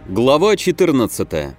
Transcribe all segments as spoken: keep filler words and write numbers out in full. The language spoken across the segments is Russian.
Глава четырнадцатая.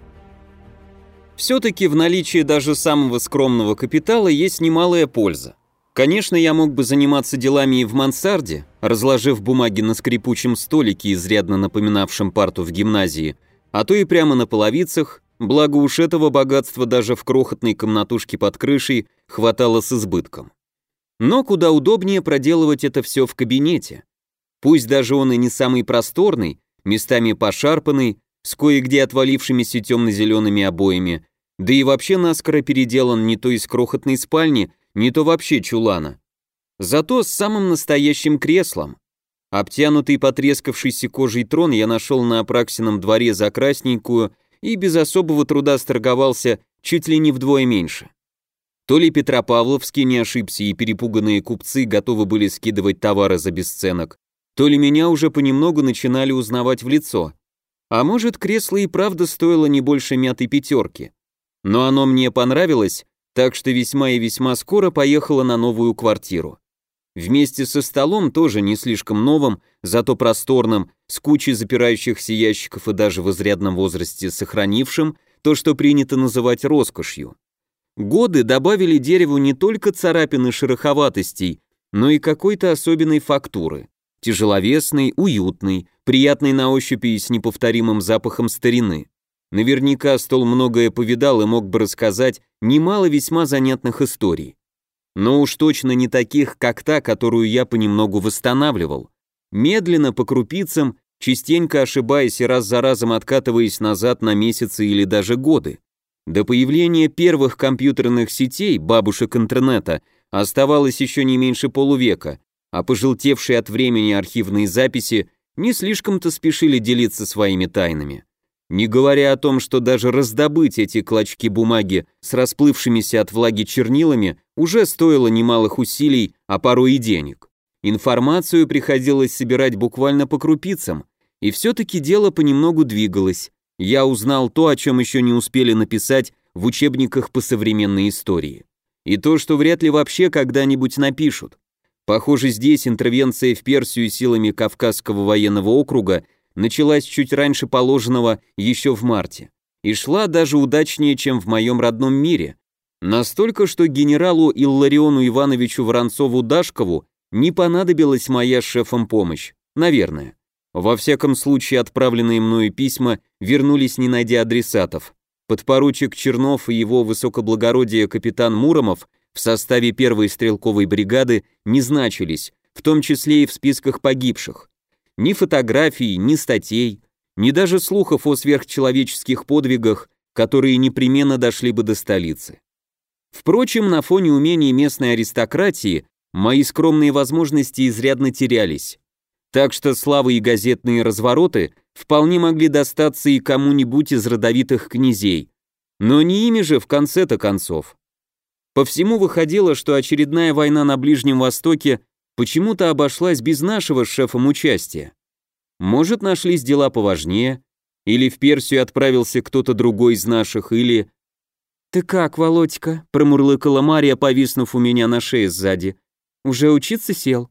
Все-таки в наличии даже самого скромного капитала есть немалая польза. Конечно, я мог бы заниматься делами и в мансарде, разложив бумаги на скрипучем столике, изрядно напоминавшем парту в гимназии, а то и прямо на половицах, благо уж этого богатства даже в крохотной комнатушке под крышей хватало с избытком. Но куда удобнее проделывать это все в кабинете. Пусть даже он и не самый просторный, местами пошарпанный, с кое-где отвалившимися темно-зелеными обоями, да и вообще наскоро переделан не то из крохотной спальни, не то вообще чулана. Зато с самым настоящим креслом. Обтянутый потрескавшейся кожей трон я нашел на Апраксином дворе за красненькую и без особого труда сторговался чуть ли не вдвое меньше. То ли Петропавловский не ошибся и перепуганные купцы готовы были скидывать товары за бесценок, то ли меня уже понемногу начинали узнавать в лицо. А может, кресло и правда стоило не больше мятой пятерки. Но оно мне понравилось, так что весьма и весьма скоро поехало на новую квартиру. Вместе со столом, тоже не слишком новым, зато просторным, с кучей запирающихся ящиков и даже в изрядном возрасте сохранившим то, что принято называть роскошью. Годы добавили дереву не только царапин и шероховатостей, но и какой-то особенной фактуры. Тяжеловесный, уютный, приятный на ощупь и с неповторимым запахом старины. Наверняка стол многое повидал и мог бы рассказать немало весьма занятных историй. Но уж точно не таких, как та, которую я понемногу восстанавливал. Медленно, по крупицам, частенько ошибаясь и раз за разом откатываясь назад на месяцы или даже годы. До появления первых компьютерных сетей, бабушек интернета, оставалось еще не меньше полувека, а пожелтевшие от времени архивные записи не слишком-то спешили делиться своими тайнами. Не говоря о том, что даже раздобыть эти клочки бумаги с расплывшимися от влаги чернилами уже стоило немалых усилий, а порой и денег. Информацию приходилось собирать буквально по крупицам, и все-таки дело понемногу двигалось. Я узнал то, о чем еще не успели написать в учебниках по современной истории. И то, что вряд ли вообще когда-нибудь напишут. Похоже, здесь интервенция в Персию силами Кавказского военного округа началась чуть раньше положенного, еще в марте, и шла даже удачнее, чем в моем родном мире. Настолько, что генералу Иллариону Ивановичу Воронцову-Дашкову не понадобилась моя с шефом помощь, наверное. Во всяком случае, отправленные мною письма вернулись, не найдя адресатов. Подпоручик Чернов и его высокоблагородие капитан Муромов в составе первой стрелковой бригады не значились, в том числе и в списках погибших. Ни фотографий, ни статей, ни даже слухов о сверхчеловеческих подвигах, которые непременно дошли бы до столицы. Впрочем, на фоне умений местной аристократии мои скромные возможности изрядно терялись. Так что славы и газетные развороты вполне могли достаться и кому-нибудь из родовитых князей, но не ими же в конце-то концов. По всему выходило, что очередная война на Ближнем Востоке почему-то обошлась без нашего с шефом участия. Может, нашлись дела поважнее, или в Персию отправился кто-то другой из наших, или... «Ты как, Володька?» — промурлыкала Мария, повиснув у меня на шее сзади. «Уже учиться сел?»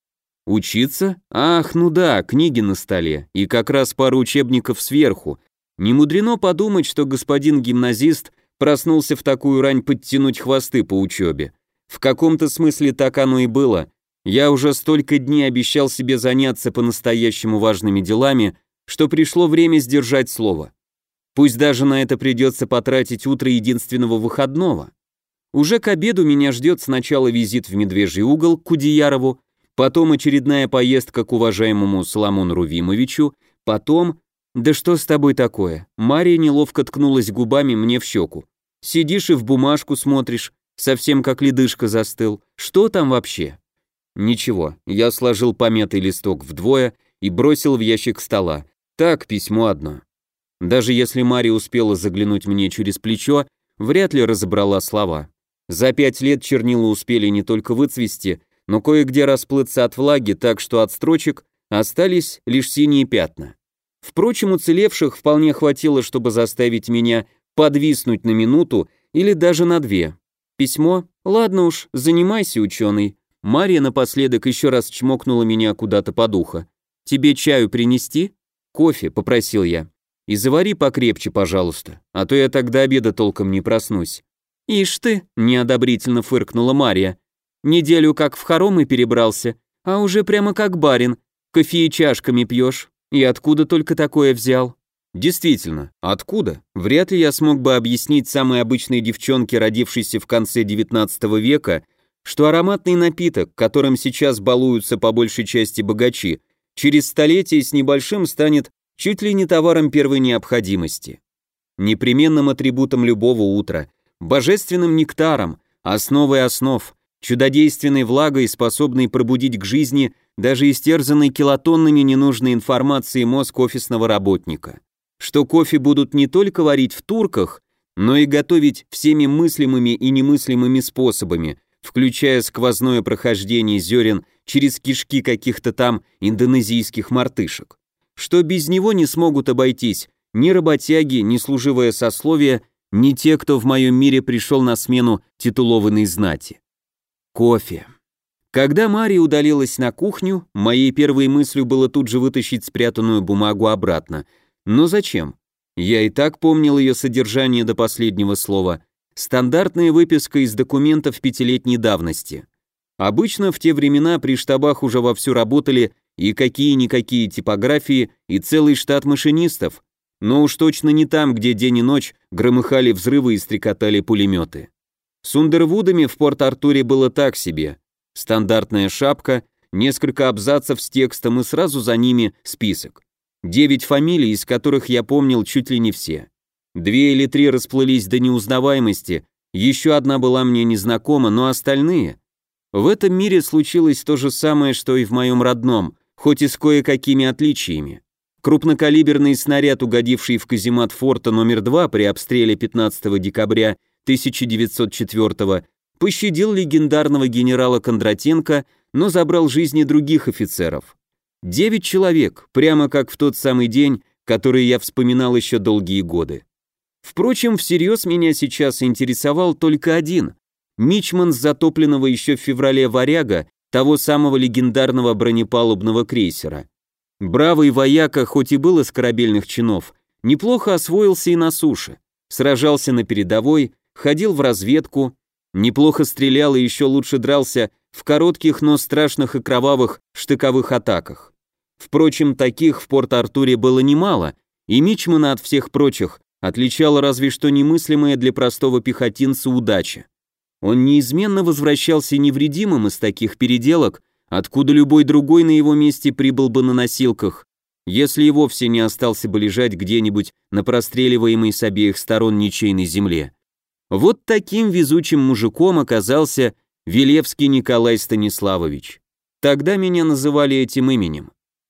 «Учиться? Ах, ну да, книги на столе, и как раз пару учебников сверху. Не мудрено подумать, что господин гимназист проснулся в такую рань подтянуть хвосты по учебе. В каком-то смысле так оно и было. Я уже столько дней обещал себе заняться по-настоящему важными делами, что пришло время сдержать слово. Пусть даже на это придется потратить утро единственного выходного. Уже к обеду меня ждет сначала визит в Медвежий угол к Кудеярову, потом очередная поездка к уважаемому Соломону Рувимовичу, потом... «Да что с тобой такое?» Мария неловко ткнулась губами мне в щеку. «Сидишь и в бумажку смотришь, совсем как ледышка застыл. Что там вообще?» «Ничего», я сложил помятый листок вдвое и бросил в ящик стола. Так, письмо одно. Даже если Мария успела заглянуть мне через плечо, вряд ли разобрала слова. За пять лет чернила успели не только выцвести, но кое-где расплыться от влаги, так что от строчек остались лишь синие пятна. Впрочем, уцелевших вполне хватило, чтобы заставить меня подвиснуть на минуту или даже на две. Письмо? Ладно уж, занимайся, ученый. Мария напоследок еще раз чмокнула меня куда-то под ухо. «Тебе чаю принести?» «Кофе», — попросил я. И завари покрепче, пожалуйста, а то я тогда обеда толком не проснусь». «Ишь ты», — неодобрительно фыркнула Мария. «Неделю как в хоромы перебрался, а уже прямо как барин. Кофе и чашками пьешь. И откуда только такое взял?» Действительно, откуда? Вряд ли я смог бы объяснить самой обычной девчонке, родившейся в конце девятнадцатого века, что ароматный напиток, которым сейчас балуются по большей части богачи, через столетие с небольшим станет чуть ли не товаром первой необходимости. Непременным атрибутом любого утра, божественным нектаром, основой основ, чудодейственной влагой, способной пробудить к жизни даже истерзанный килотоннами ненужной информации мозг офисного работника. Что кофе будут не только варить в турках, но и готовить всеми мыслимыми и немыслимыми способами, включая сквозное прохождение зерен через кишки каких-то там индонезийских мартышек. Что без него не смогут обойтись ни работяги, ни служивое сословие, ни те, кто в моем мире пришел на смену титулованной знати. Кофе. Когда Мария удалилась на кухню, моей первой мыслью было тут же вытащить спрятанную бумагу обратно. Но зачем? Я и так помнил ее содержание до последнего слова. Стандартная выписка из документов пятилетней давности. Обычно в те времена при штабах уже вовсю работали и какие-никакие типографии, и целый штат машинистов, но уж точно не там, где день и ночь громыхали взрывы и стрекотали пулеметы. С Ундервудами в Порт-Артуре было так себе. Стандартная шапка, несколько абзацев с текстом и сразу за ними список. Девять фамилий, из которых я помнил чуть ли не все. Две или три расплылись до неузнаваемости, еще одна была мне незнакома, но остальные... В этом мире случилось то же самое, что и в моем родном, хоть и с кое-какими отличиями. Крупнокалиберный снаряд, угодивший в каземат форта номер два при обстреле пятнадцатого декабря тысяча девятьсот четвёртого, пощадил легендарного генерала Кондратенко, но забрал жизни других офицеров. Девять человек, прямо как в тот самый день, который я вспоминал еще долгие годы. Впрочем, всерьез меня сейчас интересовал только один – мичман с затопленного еще в феврале «Варяга», того самого легендарного бронепалубного крейсера. Бравый вояка, хоть и был из корабельных чинов, неплохо освоился и на суше, сражался на передовой, ходил в разведку, неплохо стрелял и еще лучше дрался в коротких, но страшных и кровавых штыковых атаках. Впрочем, таких в Порт-Артуре было немало, и мичмана от всех прочих отличала разве что немыслимая для простого пехотинца удача. Он неизменно возвращался невредимым из таких переделок, откуда любой другой на его месте прибыл бы на носилках, если и вовсе не остался бы лежать где-нибудь на простреливаемой с обеих сторон ничейной земле. Вот таким везучим мужиком оказался Вилевский Николай Станиславович. Тогда меня называли этим именем.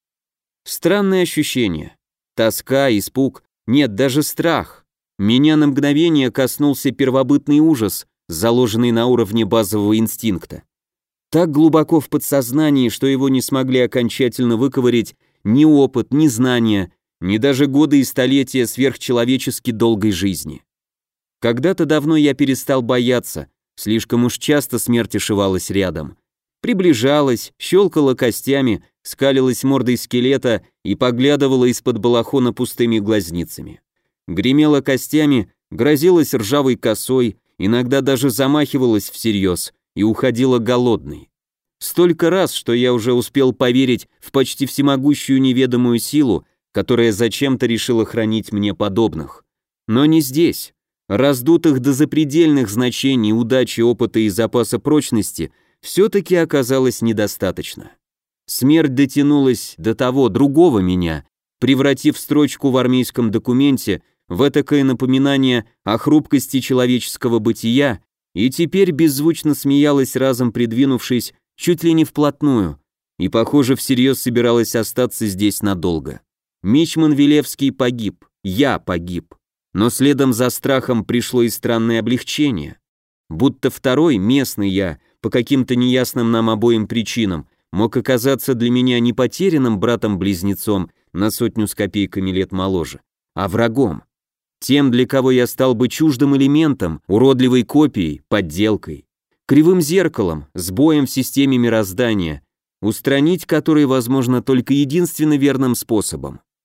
Странное ощущение. Тоска, испуг, нет, даже страх. Меня на мгновение коснулся первобытный ужас, заложенный на уровне базового инстинкта. Так глубоко в подсознании, что его не смогли окончательно выковырять ни опыт, ни знания, ни даже годы и столетия сверхчеловечески долгой жизни. Когда-то давно я перестал бояться, слишком уж часто смерть ошивалась рядом. Приближалась, щелкала костями, скалилась мордой скелета и поглядывала из-под балахона пустыми глазницами. Гремела костями, грозилась ржавой косой, иногда даже замахивалась всерьез и уходила голодной. Столько раз, что я уже успел поверить в почти всемогущую неведомую силу, которая зачем-то решила хранить мне подобных. Но не здесь. Раздутых до запредельных значений удачи, опыта и запаса прочности все-таки оказалось недостаточно. Смерть дотянулась до того, другого меня, превратив строчку в армейском документе в этакое напоминание о хрупкости человеческого бытия, и теперь беззвучно смеялась, разом придвинувшись чуть ли не вплотную, и, похоже, всерьез собиралась остаться здесь надолго. Мичман Вилевский погиб, я погиб, но следом за страхом пришло и странное облегчение. Будто второй, местный я, по каким-то неясным нам обоим причинам, мог оказаться для меня не потерянным братом-близнецом на сотню с копейками лет моложе, а врагом. Тем, для кого я стал бы чуждым элементом, уродливой копией, подделкой, кривым зеркалом, сбоем в системе мироздания, устранить который возможно только единственно верным способом.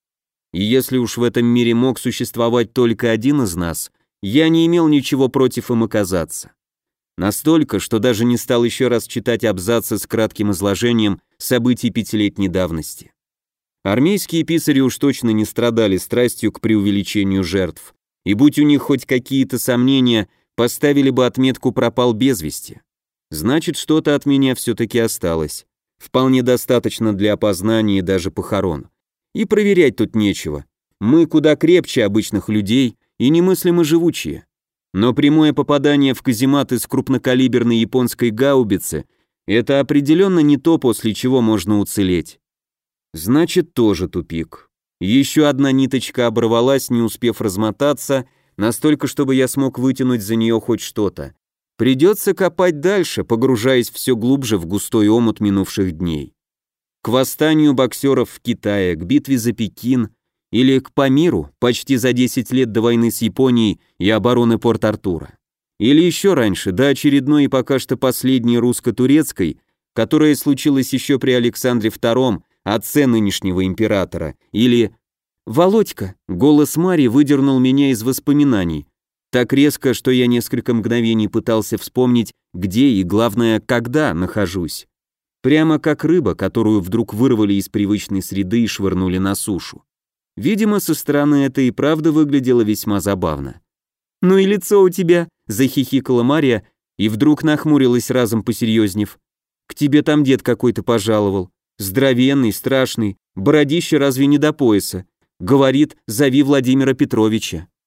И если уж в этом мире мог существовать только один из нас, я не имел ничего против им оказаться. Настолько, что даже не стал еще раз читать абзацы с кратким изложением событий пятилетней давности. Армейские писари уж точно не страдали страстью к преувеличению жертв, и будь у них хоть какие-то сомнения, поставили бы отметку «пропал без вести». Значит, что-то от меня все-таки осталось. Вполне достаточно для опознания и даже похорон. И проверять тут нечего. Мы куда крепче обычных людей и немыслимо живучие. Но прямое попадание в каземат из крупнокалиберной японской гаубицы – это определенно не то, после чего можно уцелеть. Значит, тоже тупик. Еще одна ниточка оборвалась, не успев размотаться, настолько, чтобы я смог вытянуть за нее хоть что-то. Придется копать дальше, погружаясь все глубже в густой омут минувших дней. К восстанию боксеров в Китае, к битве за Пекин или к Памиру почти за десять лет до войны с Японией и обороны Порт-Артура. Или еще раньше, до очередной и пока что последней русско-турецкой, которая случилась еще при Александре втором, отце нынешнего императора, или... «Володька!» — голос Марии выдернул меня из воспоминаний. Так резко, что я несколько мгновений пытался вспомнить, где и, главное, когда нахожусь. Прямо как рыба, которую вдруг вырвали из привычной среды и швырнули на сушу. Видимо, со стороны это и правда выглядело весьма забавно. «Ну и лицо у тебя!» — захихикала Мария и вдруг нахмурилась, разом посерьезнев. «К тебе там дед какой-то пожаловал. Здоровенный, страшный, бородище разве не до пояса. Говорит, зови Владимира Петровича».